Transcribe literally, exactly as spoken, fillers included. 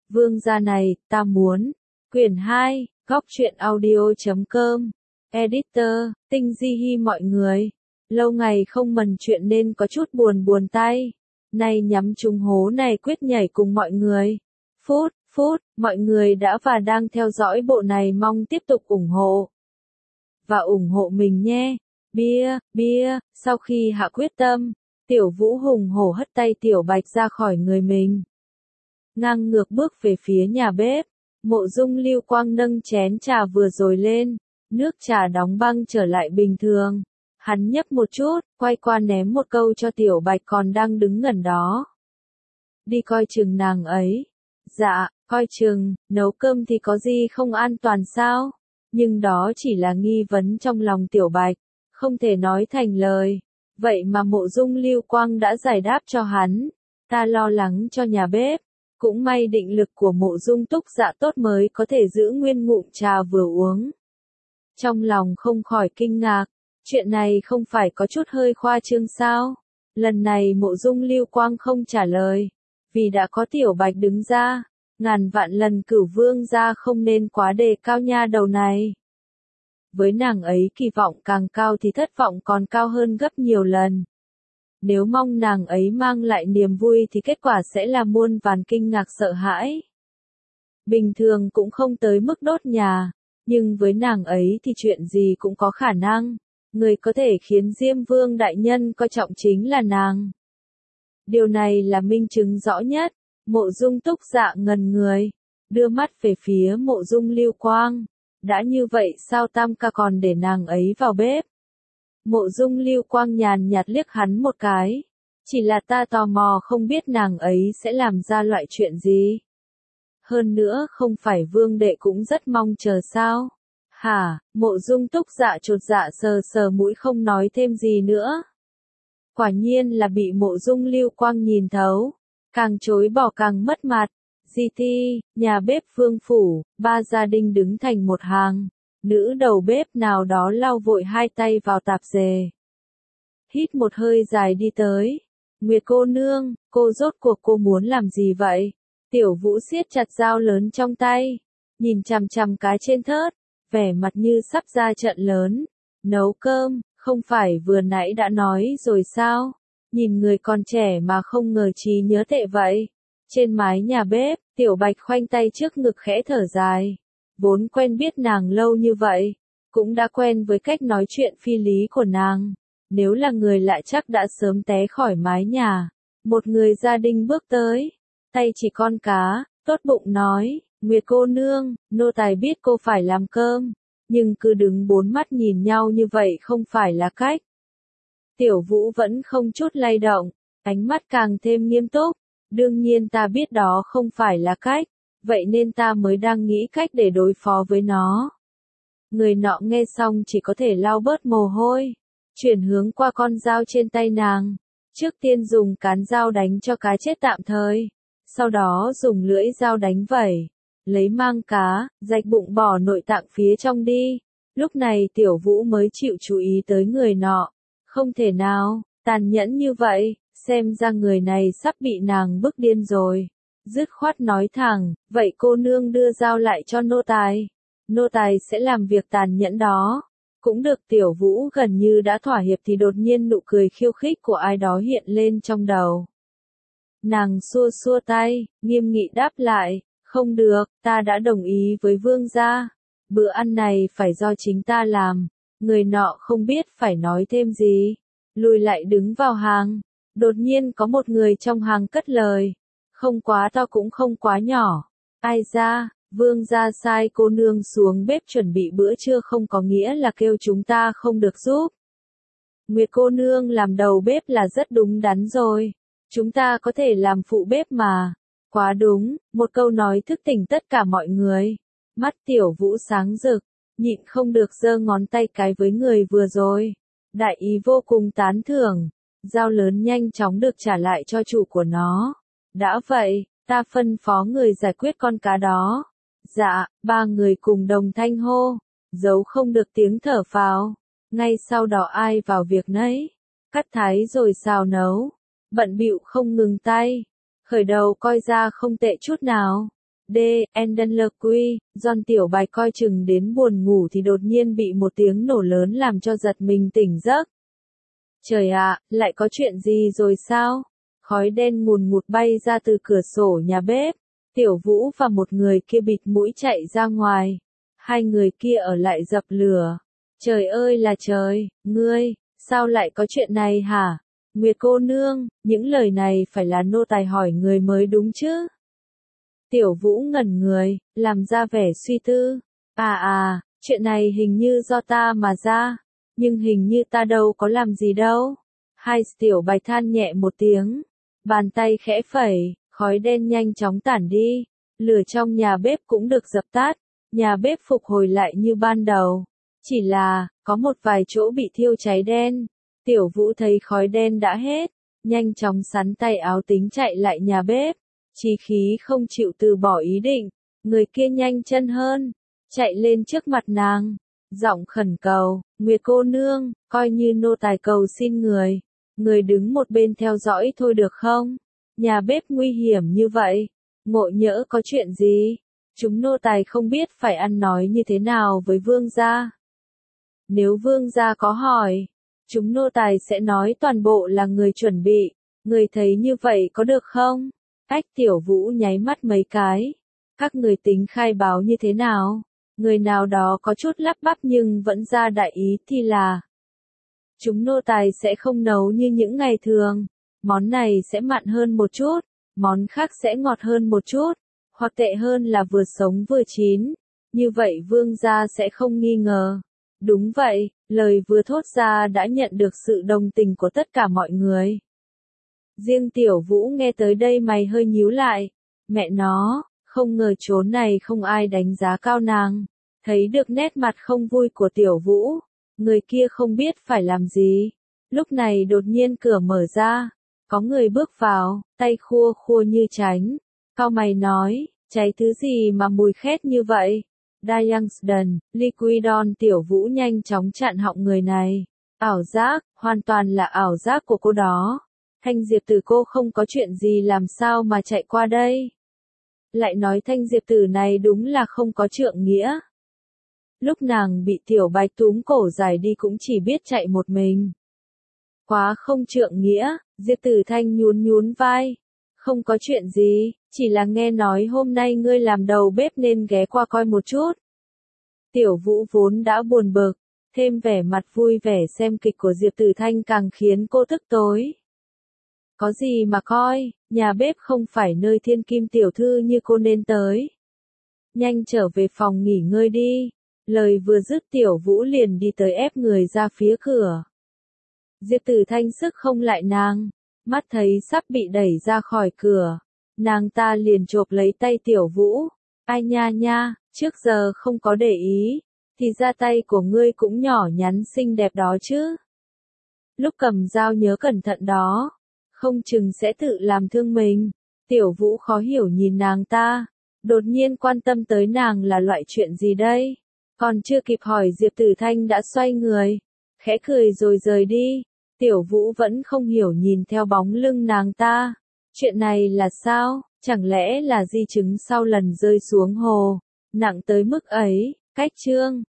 Vương gia này, ta muốn. Quyển hai, góc truyện audio chấm com. Editor, Tinh Di Hi mọi người. Lâu ngày không mần chuyện nên có chút buồn buồn tay. Nay nhắm trúng hố này quyết nhảy cùng mọi người. Phút, phút, mọi người đã và đang theo dõi bộ này mong tiếp tục ủng hộ. Và ủng hộ mình nhé. Bia, bia, sau khi hạ quyết tâm, Tiểu Vũ hùng hổ hất tay Tiểu Bạch ra khỏi người mình. Ngang ngược bước về phía nhà bếp, Mộ Dung Lưu Quang nâng chén trà vừa rồi lên, nước trà đóng băng trở lại bình thường. Hắn nhấp một chút, quay qua ném một câu cho Tiểu Bạch còn đang đứng gần đó. Đi coi chừng nàng ấy. Dạ, coi chừng, nấu cơm thì có gì không an toàn sao? Nhưng đó chỉ là nghi vấn trong lòng Tiểu Bạch, không thể nói thành lời. Vậy mà Mộ Dung Lưu Quang đã giải đáp cho hắn. Ta lo lắng cho nhà bếp. Cũng may định lực của Mộ Dung Túc Dạ tốt mới có thể giữ nguyên ngụm trà vừa uống. Trong lòng không khỏi kinh ngạc. Chuyện này không phải có chút hơi khoa trương sao? Lần này Mộ Dung Lưu Quang không trả lời. Vì đã có Tiểu Bạch đứng ra. Ngàn vạn lần Cửu Vương gia không nên quá đề cao nha đầu này. Với nàng ấy kỳ vọng càng cao thì thất vọng còn cao hơn gấp nhiều lần. Nếu mong nàng ấy mang lại niềm vui thì kết quả sẽ là muôn vàn kinh ngạc sợ hãi. Bình thường cũng không tới mức đốt nhà, nhưng với nàng ấy thì chuyện gì cũng có khả năng. Người có thể khiến Diêm Vương đại nhân coi trọng chính là nàng. Điều này là minh chứng rõ nhất. Mộ Dung Túc Dạ ngần người, đưa mắt về phía Mộ Dung Lưu Quang. Đã như vậy sao Tam ca còn để nàng ấy vào bếp? Mộ Dung Lưu Quang nhàn nhạt liếc hắn một cái. Chỉ là ta tò mò không biết nàng ấy sẽ làm ra loại chuyện gì. Hơn nữa không phải Vương đệ cũng rất mong chờ sao? Hả? Mộ Dung Túc Dạ chột dạ sờ sờ mũi không nói thêm gì nữa. Quả nhiên là bị Mộ Dung Lưu Quang nhìn thấu. Càng chối bỏ càng mất mặt. Di Ti, nhà bếp Vương phủ, ba gia đình đứng thành một hàng. Nữ đầu bếp nào đó lau vội hai tay vào tạp dề. Hít một hơi dài đi tới. Nguyệt cô nương, cô rốt cuộc cô muốn làm gì vậy? Tiểu Vũ siết chặt dao lớn trong tay. Nhìn chằm chằm cá trên thớt. Vẻ mặt như sắp ra trận lớn. Nấu cơm, không phải vừa nãy đã nói rồi sao? Nhìn người còn trẻ mà không ngờ trí nhớ tệ vậy. Trên mái nhà bếp, Tiểu Bạch khoanh tay trước ngực khẽ thở dài. Vốn quen biết nàng lâu như vậy, cũng đã quen với cách nói chuyện phi lý của nàng. Nếu là người lạ chắc đã sớm té khỏi mái nhà. Một người gia đình bước tới, tay chỉ con cá, tốt bụng nói, Nguyệt cô nương, nô tài biết cô phải làm cơm, nhưng cứ đứng bốn mắt nhìn nhau như vậy không phải là cách. Tiểu Vũ vẫn không chút lay động, ánh mắt càng thêm nghiêm túc. Đương nhiên ta biết đó không phải là cách, vậy nên ta mới đang nghĩ cách để đối phó với nó. Người nọ nghe xong chỉ có thể lau bớt mồ hôi, chuyển hướng qua con dao trên tay nàng. Trước tiên dùng cán dao đánh cho cá chết tạm thời, sau đó dùng lưỡi dao đánh vẩy, lấy mang cá, rạch bụng bỏ nội tạng phía trong đi. Lúc này Tiểu Vũ mới chịu chú ý tới người nọ. Không thể nào, tàn nhẫn như vậy. Xem ra người này sắp bị nàng bức điên rồi. Dứt khoát nói thẳng, vậy cô nương đưa dao lại cho nô tài. Nô tài sẽ làm việc tàn nhẫn đó. Cũng được. Tiểu Vũ gần như đã thỏa hiệp thì đột nhiên nụ cười khiêu khích của ai đó hiện lên trong đầu. Nàng xua xua tay, nghiêm nghị đáp lại, không được, ta đã đồng ý với vương gia. Bữa ăn này phải do chính ta làm. Người nọ không biết phải nói thêm gì. Lùi lại đứng vào hàng. Đột nhiên có một người trong hàng cất lời. Không quá to cũng không quá nhỏ. Ai ra, vương gia sai cô nương xuống bếp chuẩn bị bữa trưa không có nghĩa là kêu chúng ta không được giúp. Nguyệt cô nương làm đầu bếp là rất đúng đắn rồi. Chúng ta có thể làm phụ bếp mà. Quá đúng, một câu nói thức tỉnh tất cả mọi người. Mắt Tiểu Vũ sáng rực, nhịn không được giơ ngón tay cái với người vừa rồi. Đại ý vô cùng tán thưởng. Dao lớn nhanh chóng được trả lại cho chủ của nó. Đã vậy, ta phân phó người giải quyết con cá đó. Dạ, ba người cùng đồng thanh hô. Giấu không được tiếng thở phào. Ngay sau đó ai vào việc nấy. Cắt thái rồi xào nấu. Bận bịu không ngừng tay. Khởi đầu coi ra không tệ chút nào. D. Endenlerqui, John Tiểu Bạch coi chừng đến buồn ngủ thì đột nhiên bị một tiếng nổ lớn làm cho giật mình tỉnh giấc. Trời ạ, lại có chuyện gì rồi sao? Khói đen ngùn ngụt bay ra từ cửa sổ nhà bếp. Tiểu Vũ và một người kia bịt mũi chạy ra ngoài. Hai người kia ở lại dập lửa. Trời ơi là trời, ngươi, sao lại có chuyện này hả? Nguyệt cô nương, những lời này phải là nô tài hỏi người mới đúng chứ? Tiểu Vũ ngẩn người, làm ra vẻ suy tư. À à, chuyện này hình như do ta mà ra. Nhưng hình như ta đâu có làm gì đâu. Hai Tiểu Bạch than nhẹ một tiếng. Bàn tay khẽ phẩy, khói đen nhanh chóng tản đi. Lửa trong nhà bếp cũng được dập tắt. Nhà bếp phục hồi lại như ban đầu. Chỉ là, có một vài chỗ bị thiêu cháy đen. Tiểu Vũ thấy khói đen đã hết. Nhanh chóng sắn tay áo tính chạy lại nhà bếp. Chí khí không chịu từ bỏ ý định. Người kia nhanh chân hơn. Chạy lên trước mặt nàng. Giọng khẩn cầu, Nguyệt cô nương, coi như nô tài cầu xin người. Người đứng một bên theo dõi thôi được không? Nhà bếp nguy hiểm như vậy. Ngộ nhỡ có chuyện gì? Chúng nô tài không biết phải ăn nói như thế nào với vương gia. Nếu vương gia có hỏi, chúng nô tài sẽ nói toàn bộ là người chuẩn bị. Người thấy như vậy có được không? Ách Tiểu Vũ nháy mắt mấy cái. Các người tính khai báo như thế nào? Người nào đó có chút lắp bắp nhưng vẫn ra đại ý thì là chúng nô tài sẽ không nấu như những ngày thường. Món này sẽ mặn hơn một chút, món khác sẽ ngọt hơn một chút, hoặc tệ hơn là vừa sống vừa chín. Như vậy vương gia sẽ không nghi ngờ. Đúng vậy, lời vừa thốt ra đã nhận được sự đồng tình của tất cả mọi người. Riêng Tiểu Vũ nghe tới đây mày hơi nhíu lại. Mẹ nó, không ngờ chốn này không ai đánh giá cao nàng. Thấy được nét mặt không vui của Tiểu Vũ, người kia không biết phải làm gì. Lúc này đột nhiên cửa mở ra, có người bước vào, tay khua khua như tránh. Cao mày nói, cháy thứ gì mà mùi khét như vậy? Diangsden, Liquidon. Tiểu Vũ nhanh chóng chặn họng người này. Ảo giác, hoàn toàn là ảo giác của cô đó. Thanh Diệp Tử cô không có chuyện gì làm sao mà chạy qua đây? Lại nói Thanh Diệp Tử này đúng là không có trượng nghĩa. Lúc nàng bị Tiểu Bạch túm cổ giải đi cũng chỉ biết chạy một mình. Quá không trượng nghĩa, Diệp Tử Thanh nhún nhún vai. Không có chuyện gì, chỉ là nghe nói hôm nay ngươi làm đầu bếp nên ghé qua coi một chút. Tiểu Vũ vốn đã buồn bực, thêm vẻ mặt vui vẻ xem kịch của Diệp Tử Thanh càng khiến cô tức tối. Có gì mà coi, nhà bếp không phải nơi thiên kim tiểu thư như cô nên tới. Nhanh trở về phòng nghỉ ngơi đi. Lời vừa dứt Tiểu Vũ liền đi tới ép người ra phía cửa. Diệp Tử Thanh sức không lại nàng, mắt thấy sắp bị đẩy ra khỏi cửa. Nàng ta liền chộp lấy tay Tiểu Vũ. Ai nha nha, trước giờ không có để ý, thì ra tay của ngươi cũng nhỏ nhắn xinh đẹp đó chứ. Lúc cầm dao nhớ cẩn thận đó, không chừng sẽ tự làm thương mình. Tiểu Vũ khó hiểu nhìn nàng ta, đột nhiên quan tâm tới nàng là loại chuyện gì đây? Còn chưa kịp hỏi Diệp Tử Thanh đã xoay người, khẽ cười rồi rời đi. Tiểu Vũ vẫn không hiểu nhìn theo bóng lưng nàng ta. Chuyện này là sao? Chẳng lẽ là di chứng sau lần rơi xuống hồ, nặng tới mức ấy? Cách chương